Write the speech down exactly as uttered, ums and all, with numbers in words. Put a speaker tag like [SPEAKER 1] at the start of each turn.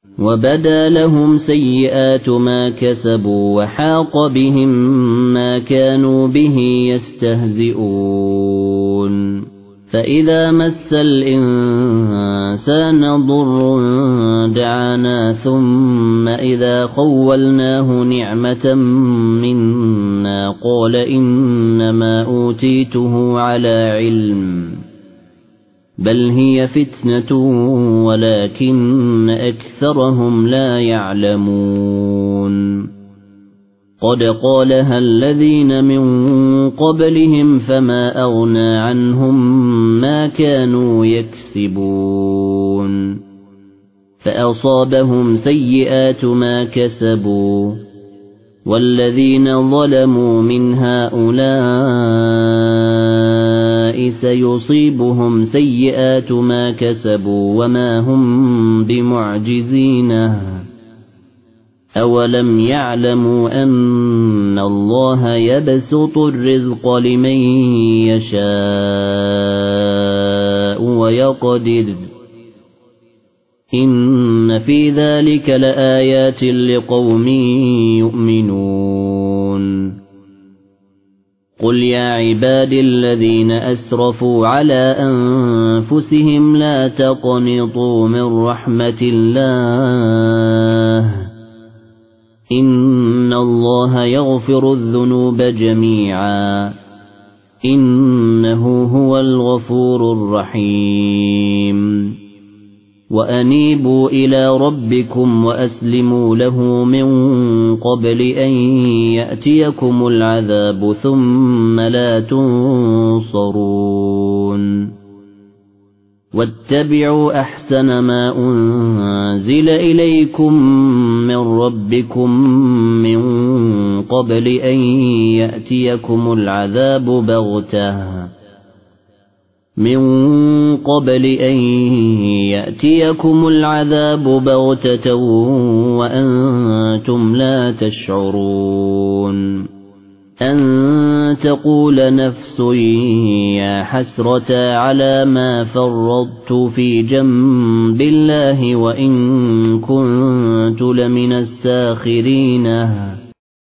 [SPEAKER 1] وبدا لهم سيئات ما كسبوا وحاق بهم ما كانوا به يستهزئون فإذا مس الإنسان ضر دعانا ثم إذا خولناه نعمة منا قال إنما أوتيته على علم بل هي فتنة ولكن أكثرهم لا يعلمون قد قالها الذين من قبلهم فما أغنى عنهم ما كانوا يكسبون فأصابهم سيئات ما كسبوا والذين ظلموا من هؤلاء سيصيبهم سيئات ما كسبوا وما هم بمعجزين أولم يعلموا أن الله يبسط الرزق لمن يشاء ويقدر إن في ذلك لآيات لقوم يؤمنون قل يا عبادي الذين أسرفوا على أنفسهم لا تقنطوا من رحمة الله إن الله يغفر الذنوب جميعا إنه هو الغفور الرحيم وأنيبوا إلى ربكم وأسلموا له من قبل أن يأتيكم العذاب ثم لا تنصرون واتبعوا أحسن ما أنزل إليكم من ربكم من قبل أن يأتيكم العذاب بغتة من قبل أن يأتيكم العذاب بغتة وأنتم لا تشعرون أن تقول نفس يا حسرة على ما فرطت في جنب الله وإن كنت لمن الساخرين